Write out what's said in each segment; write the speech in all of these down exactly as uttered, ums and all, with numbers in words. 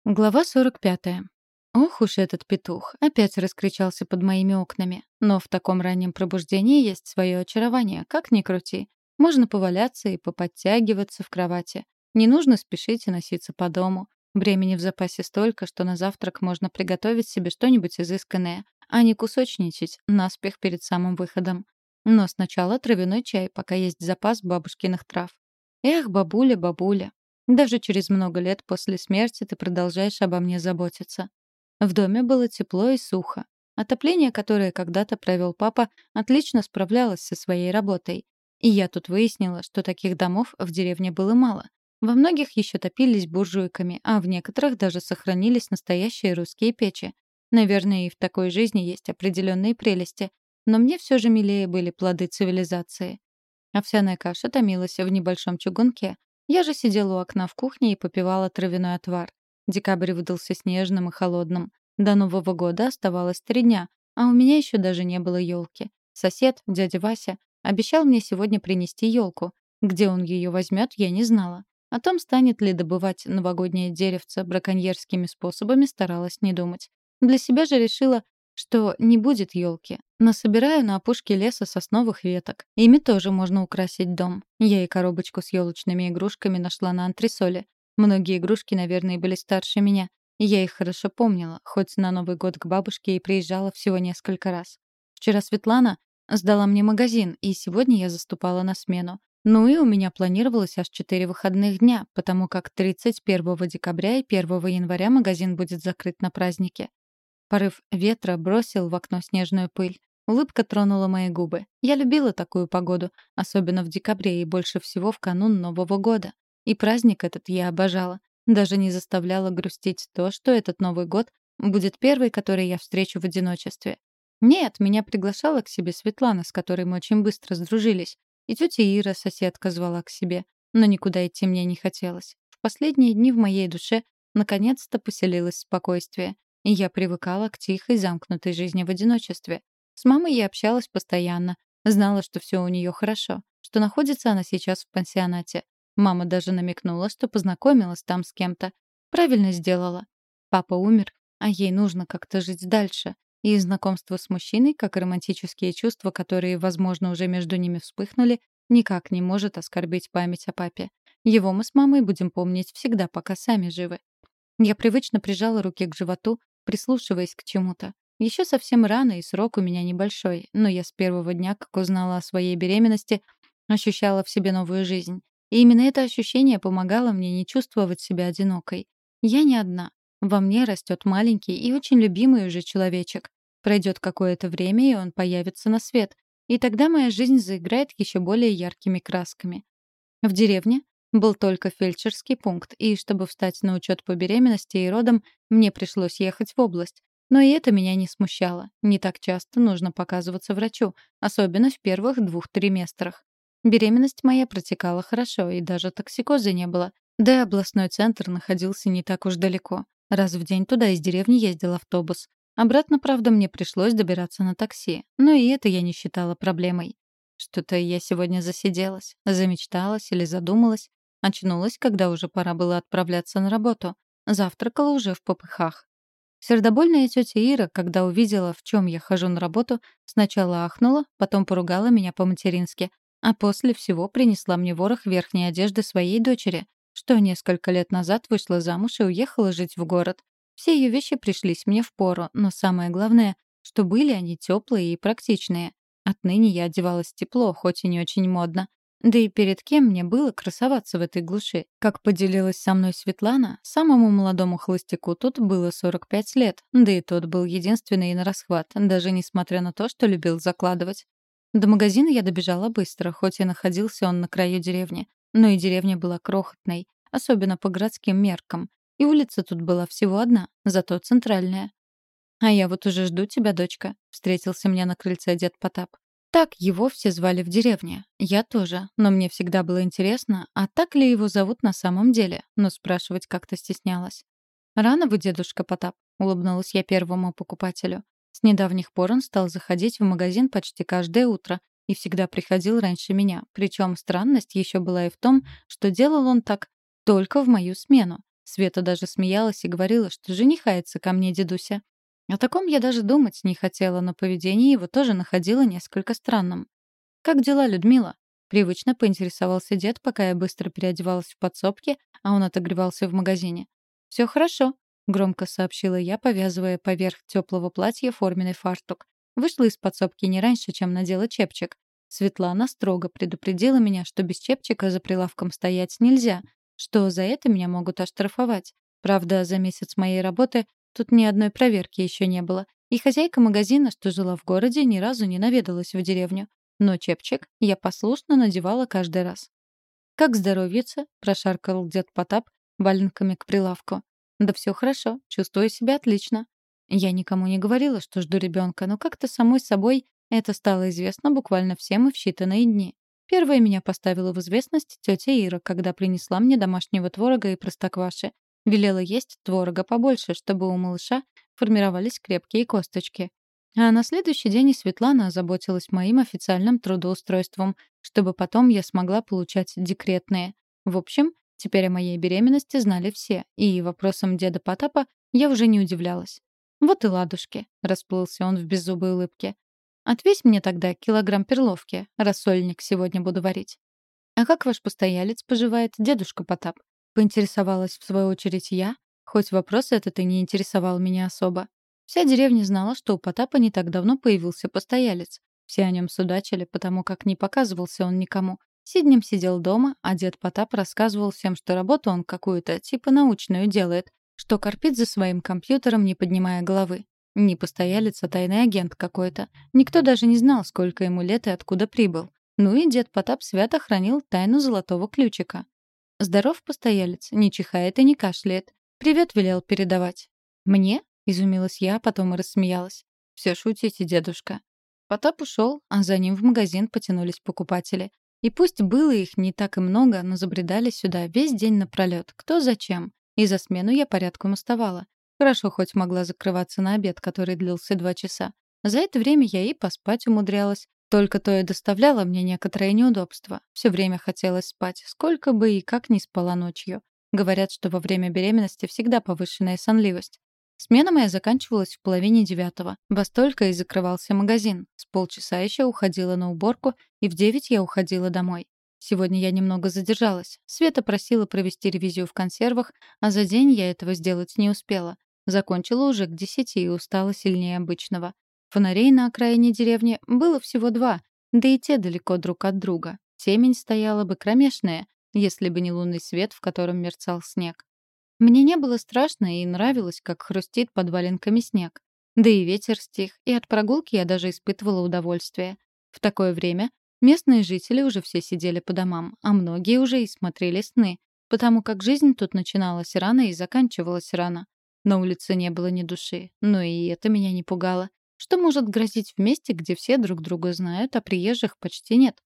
Глава сорок пятая. Ох уж этот петух, опять раскричался под моими окнами. Но в таком раннем пробуждении есть свое очарование, как ни крути. Можно поваляться и поподтягиваться в кровати. Не нужно спешить и носиться по дому. Времени в запасе столько, что на завтрак можно приготовить себе что-нибудь изысканное, а не кусочничать наспех перед самым выходом. Но сначала травяной чай, пока есть запас бабушкиных трав. Эх, бабуля, бабуля. Даже через много лет после смерти ты продолжаешь обо мне заботиться. В доме было тепло и сухо. Отопление, которое когда-то провел папа, отлично справлялось со своей работой. И я тут выяснила, что таких домов в деревне было мало. Во многих еще топились буржуйками, а в некоторых даже сохранились настоящие русские печи. Наверное, и в такой жизни есть определенные прелести. Но мне все же милее были плоды цивилизации. Овсяная каша томилась в небольшом чугунке. Я же сидела у окна в кухне и попивала травяной отвар. Декабрь выдался снежным и холодным. До Нового года оставалось три дня, а у меня еще даже не было елки. Сосед, дядя Вася, обещал мне сегодня принести елку. Где он ее возьмет, я не знала. О том, станет ли добывать новогоднее деревце браконьерскими способами, старалась не думать. Для себя же решила, что не будет елки. Насобираю на опушке леса сосновых веток. Ими тоже можно украсить дом. Я и коробочку с елочными игрушками нашла на антресоле. Многие игрушки, наверное, были старше меня. И я их хорошо помнила, хоть на Новый год к бабушке и приезжала всего несколько раз. Вчера Светлана сдала мне магазин, и сегодня я заступала на смену. Ну и у меня планировалось аж четыре выходных дня, потому как тридцать первого декабря и первого января магазин будет закрыт на праздники. Порыв ветра бросил в окно снежную пыль. Улыбка тронула мои губы. Я любила такую погоду, особенно в декабре и больше всего в канун Нового года. И праздник этот я обожала. Даже не заставляла грустить то, что этот Новый год будет первый, который я встречу в одиночестве. Нет, меня приглашала к себе Светлана, с которой мы очень быстро сдружились. И тетя Ира, соседка, звала к себе. Но никуда идти мне не хотелось. В последние дни в моей душе наконец-то поселилось спокойствие. И я привыкала к тихой, замкнутой жизни в одиночестве. С мамой я общалась постоянно, знала, что все у нее хорошо, что находится она сейчас в пансионате. Мама даже намекнула, что познакомилась там с кем-то. Правильно сделала. Папа умер, а ей нужно как-то жить дальше. И знакомство с мужчиной, как и романтические чувства, которые, возможно, уже между ними вспыхнули, никак не может оскорбить память о папе. Его мы с мамой будем помнить всегда, пока сами живы. Я привычно прижала руки к животу, прислушиваясь к чему-то. Еще совсем рано, и срок у меня небольшой, но я с первого дня, как узнала о своей беременности, ощущала в себе новую жизнь. И именно это ощущение помогало мне не чувствовать себя одинокой. Я не одна. Во мне растет маленький и очень любимый уже человечек. Пройдет какое-то время, и он появится на свет. И тогда моя жизнь заиграет еще более яркими красками. В деревне был только фельдшерский пункт, и чтобы встать на учет по беременности и родам, мне пришлось ехать в область. Но и это меня не смущало. Не так часто нужно показываться врачу, особенно в первых двух триместрах. Беременность моя протекала хорошо, и даже токсикоза не было. Да и областной центр находился не так уж далеко. Раз в день туда из деревни ездил автобус. Обратно, правда, мне пришлось добираться на такси. Но и это я не считала проблемой. Что-то я сегодня засиделась, замечталась или задумалась. Очнулась, когда уже пора было отправляться на работу. Завтракала уже в попыхах. Сердобольная тетя Ира, когда увидела, в чем я хожу на работу, сначала ахнула, потом поругала меня по-матерински, а после всего принесла мне ворох верхней одежды своей дочери, что несколько лет назад вышла замуж и уехала жить в город. Все ее вещи пришлись мне впору, но самое главное, что были они теплые и практичные. Отныне я одевалась тепло, хоть и не очень модно. Да и перед кем мне было красоваться в этой глуши? Как поделилась со мной Светлана, самому молодому холостяку тут было сорок пять лет, да и тот был единственный и нарасхват, даже несмотря на то, что любил закладывать. До магазина я добежала быстро, хоть и находился он на краю деревни. Но и деревня была крохотной, особенно по городским меркам. И улица тут была всего одна, зато центральная. «А я вот уже жду тебя, дочка», — встретился мне на крыльце дед Потап. Так его все звали в деревне. Я тоже, но мне всегда было интересно, а так ли его зовут на самом деле, но спрашивать как-то стеснялась. «Рано вы, дедушка Потап», — улыбнулась я первому покупателю. С недавних пор он стал заходить в магазин почти каждое утро и всегда приходил раньше меня. Причем странность еще была и в том, что делал он так только в мою смену. Света даже смеялась и говорила, что женихается ко мне дедуся. О таком я даже думать не хотела, но поведение его тоже находила несколько странным. «Как дела, Людмила?» Привычно поинтересовался дед, пока я быстро переодевалась в подсобке, а он отогревался в магазине. «Все хорошо», — громко сообщила я, повязывая поверх теплого платья форменный фартук. Вышла из подсобки не раньше, чем надела чепчик. Светлана строго предупредила меня, что без чепчика за прилавком стоять нельзя, что за это меня могут оштрафовать. Правда, за месяц моей работы тут ни одной проверки еще не было, и хозяйка магазина, что жила в городе, ни разу не наведалась в деревню. Но чепчик я послушно надевала каждый раз. «Как здоровьица?» — прошаркал дед Потап валенками к прилавку. «Да все хорошо, чувствую себя отлично». Я никому не говорила, что жду ребенка, но как-то самой собой это стало известно буквально всем и в считанные дни. Первая меня поставила в известность тетя Ира, когда принесла мне домашнего творога и простокваши. Велела есть творога побольше, чтобы у малыша формировались крепкие косточки. А на следующий день и Светлана озаботилась моим официальным трудоустройством, чтобы потом я смогла получать декретные. В общем, теперь о моей беременности знали все, и вопросам деда Потапа я уже не удивлялась. «Вот и ладушки», — расплылся он в беззубой улыбке. «Отвесь мне тогда килограмм перловки, рассольник сегодня буду варить». «А как ваш постоялец поживает, дедушка Потап?» — поинтересовалась в свою очередь я, хоть вопрос этот и не интересовал меня особо. Вся деревня знала, что у Потапа не так давно появился постоялец. Все о нем судачили, потому как не показывался он никому. Сиднем сидел дома, а дед Потап рассказывал всем, что работу он какую-то, типа научную, делает, что корпит за своим компьютером, не поднимая головы. Не постоялец, а тайный агент какой-то. Никто даже не знал, сколько ему лет и откуда прибыл. Ну и дед Потап свято хранил тайну золотого ключика. «Здоров, постоялец, не чихает и не кашляет. Привет велел передавать». «Мне?» — изумилась я, а потом и рассмеялась. «Все шутите, дедушка». Потап ушел, а за ним в магазин потянулись покупатели. И пусть было их не так и много, но забредали сюда весь день напролёт, кто зачем. И за смену я порядком уставала. Хорошо хоть могла закрываться на обед, который длился два часа. За это время я и поспать умудрялась. Только то и доставляло мне некоторое неудобство. Все время хотелось спать, сколько бы и как ни спала ночью. Говорят, что во время беременности всегда повышенная сонливость. Смена моя заканчивалась в половине девятого. Во столько и закрывался магазин. С полчаса еще уходила на уборку, и в девять я уходила домой. Сегодня я немного задержалась. Света просила провести ревизию в консервах, а за день я этого сделать не успела. Закончила уже к десяти и устала сильнее обычного. Фонарей на окраине деревни было всего два, да и те далеко друг от друга. Темень стояла бы кромешная, если бы не лунный свет, в котором мерцал снег. Мне не было страшно и нравилось, как хрустит под валенками снег. Да и ветер стих, и от прогулки я даже испытывала удовольствие. В такое время местные жители уже все сидели по домам, а многие уже и смотрели сны, потому как жизнь тут начиналась рано и заканчивалась рано. На улице не было ни души, но и это меня не пугало. Что может грозить в месте, где все друг друга знают, а приезжих почти нет?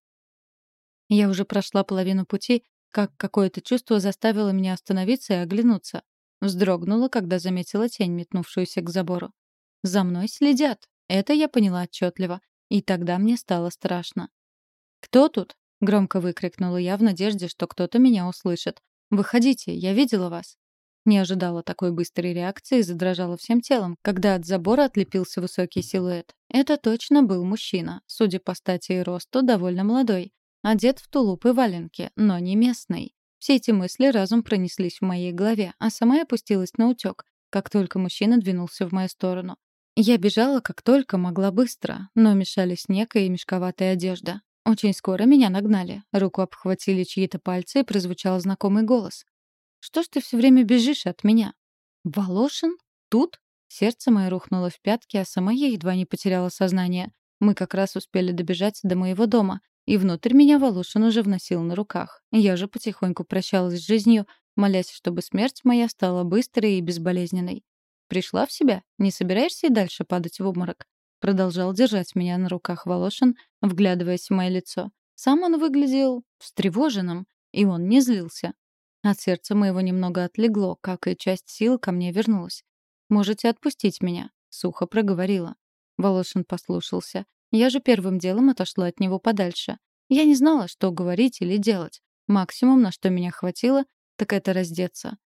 Я уже прошла половину пути, как какое-то чувство заставило меня остановиться и оглянуться. Вздрогнула, когда заметила тень, метнувшуюся к забору. За мной следят. Это я поняла отчетливо. И тогда мне стало страшно. «Кто тут?» — громко выкрикнула я в надежде, что кто-то меня услышит. «Выходите, я видела вас». Не ожидала такой быстрой реакции и задрожала всем телом, когда от забора отлепился высокий силуэт. Это точно был мужчина, судя по стати и росту, довольно молодой. Одет в тулуп и валенки, но не местный. Все эти мысли разом пронеслись в моей голове, а сама я опустилась на утёк, как только мужчина двинулся в мою сторону. Я бежала как только могла быстро, но мешали снег и мешковатая одежда. Очень скоро меня нагнали. Руку обхватили чьи-то пальцы, и прозвучал знакомый голос. «Что ж ты все время бежишь от меня?» «Волошин? Тут?» Сердце мое рухнуло в пятки, а сама я едва не потеряла сознание. Мы как раз успели добежать до моего дома, и внутрь меня Волошин уже вносил на руках. Я же потихоньку прощалась с жизнью, молясь, чтобы смерть моя стала быстрой и безболезненной. «Пришла в себя? Не собираешься и дальше падать в обморок?» Продолжал держать меня на руках Волошин, вглядываясь в мое лицо. Сам он выглядел встревоженным, и он не злился. От сердца моего немного отлегло, как и часть сил ко мне вернулась. «Можете отпустить меня», — сухо проговорила. Волошин послушался. Я же первым делом отошла от него подальше. Я не знала, что говорить или делать. Максимум, на что меня хватило, так это раздеться.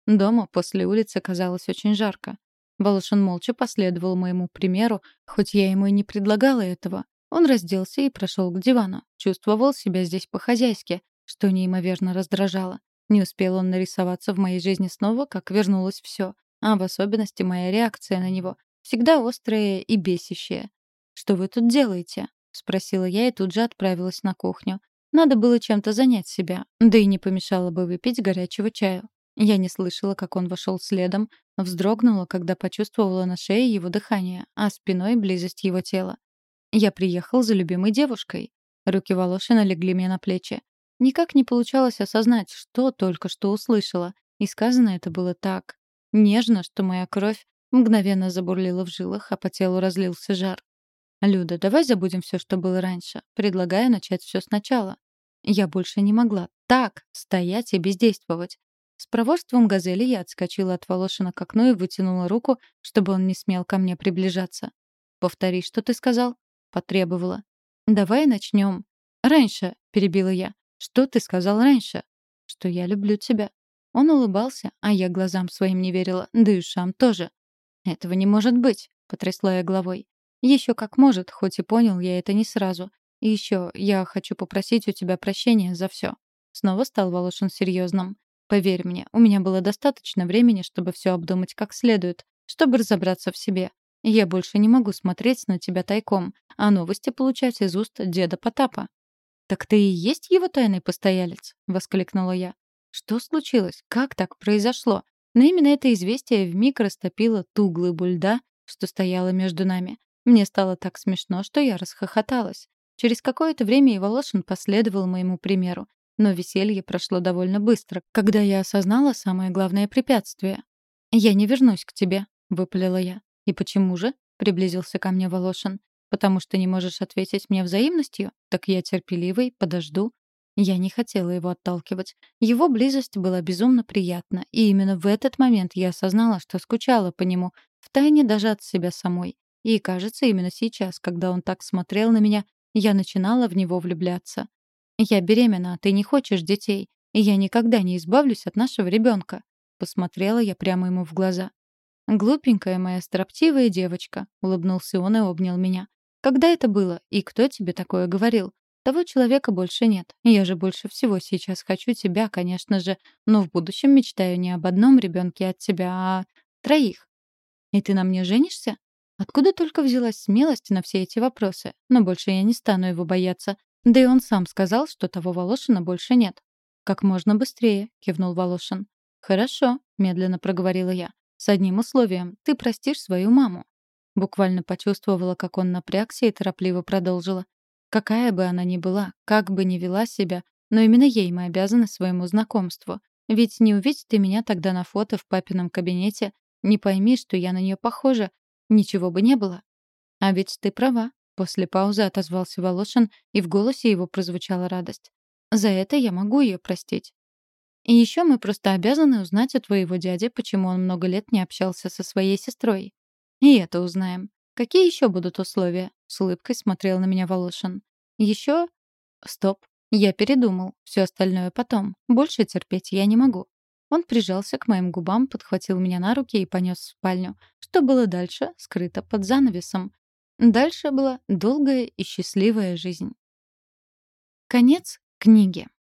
Дома после улицы казалось очень жарко. Волошин молча последовал моему примеру, хоть я ему и не предлагала этого. Он разделся и прошел к дивану. Чувствовал себя здесь по-хозяйски, что неимоверно раздражало. Не успел он нарисоваться в моей жизни снова, как вернулось все, а в особенности моя реакция на него, всегда острая и бесящая. «Что вы тут делаете?» — спросила я и тут же отправилась на кухню. Надо было чем-то занять себя, да и не помешало бы выпить горячего чаю. Я не слышала, как он вошел следом, вздрогнула, когда почувствовала на шее его дыхание, а спиной близость его тела. Я приехал за любимой девушкой. Руки Волошина легли мне на плечи. Никак не получалось осознать, что только что услышала, и сказано это было так нежно, что моя кровь мгновенно забурлила в жилах, а по телу разлился жар. «Люда, давай забудем все, что было раньше. Предлагаю начать все сначала». Я больше не могла так стоять и бездействовать. С проворством газели я отскочила от Волошина к окну и вытянула руку, чтобы он не смел ко мне приближаться. «Повтори, что ты сказал?» — потребовала. «Давай начнем». «Раньше», — перебила я. «Что ты сказал раньше?» «Что я люблю тебя». Он улыбался, а я глазам своим не верила, да и ушам тоже. «Этого не может быть», — потрясла я головой. «Еще как может, хоть и понял я это не сразу. И еще я хочу попросить у тебя прощения за все». Снова стал Волошин серьезным. «Поверь мне, у меня было достаточно времени, чтобы все обдумать как следует, чтобы разобраться в себе. Я больше не могу смотреть на тебя тайком, а новости получать из уст деда Потапа». «Так ты и есть его тайный постоялец?» — воскликнула я. «Что случилось? Как так произошло?» Но именно это известие вмиг растопило ту глыбу льда, что стояла между нами. Мне стало так смешно, что я расхохоталась. Через какое-то время и Волошин последовал моему примеру. Но веселье прошло довольно быстро, когда я осознала самое главное препятствие. «Я не вернусь к тебе», — выпалила я. «И почему же?» — приблизился ко мне Волошин. «Потому что не можешь ответить мне взаимностью? Так я терпеливый, подожду». Я не хотела его отталкивать. Его близость была безумно приятна, и именно в этот момент я осознала, что скучала по нему, втайне даже от себя самой. И, кажется, именно сейчас, когда он так смотрел на меня, я начинала в него влюбляться. «Я беременна, а ты не хочешь детей, и я никогда не избавлюсь от нашего ребенка», — посмотрела я прямо ему в глаза. «Глупенькая моя строптивая девочка», — улыбнулся он и обнял меня. «Когда это было? И кто тебе такое говорил? Того человека больше нет. Я же больше всего сейчас хочу тебя, конечно же, но в будущем мечтаю не об одном ребенке от тебя, а троих. И ты на мне женишься?» Откуда только взялась смелость на все эти вопросы? Но больше я не стану его бояться. Да и он сам сказал, что того Волошина больше нет. «Как можно быстрее», — кивнул Волошин. «Хорошо», — медленно проговорила я. «С одним условием. Ты простишь свою маму». Буквально почувствовала, как он напрягся и торопливо продолжила. «Какая бы она ни была, как бы ни вела себя, но именно ей мы обязаны своему знакомству. Ведь не увидь ты меня тогда на фото в папином кабинете, не пойми, что я на нее похожа, ничего бы не было». «А ведь ты права», — после паузы отозвался Волошин, и в голосе его прозвучала радость. «За это я могу ее простить. И еще мы просто обязаны узнать у твоего дяди, почему он много лет не общался со своей сестрой. И это узнаем. Какие еще будут условия?» — с улыбкой смотрел на меня Волошин. «Еще...» «Стоп. Я передумал. Все остальное потом. Больше терпеть я не могу». Он прижался к моим губам, подхватил меня на руки и понес в спальню. Что было дальше, скрыто под занавесом. Дальше была долгая и счастливая жизнь. Конец книги.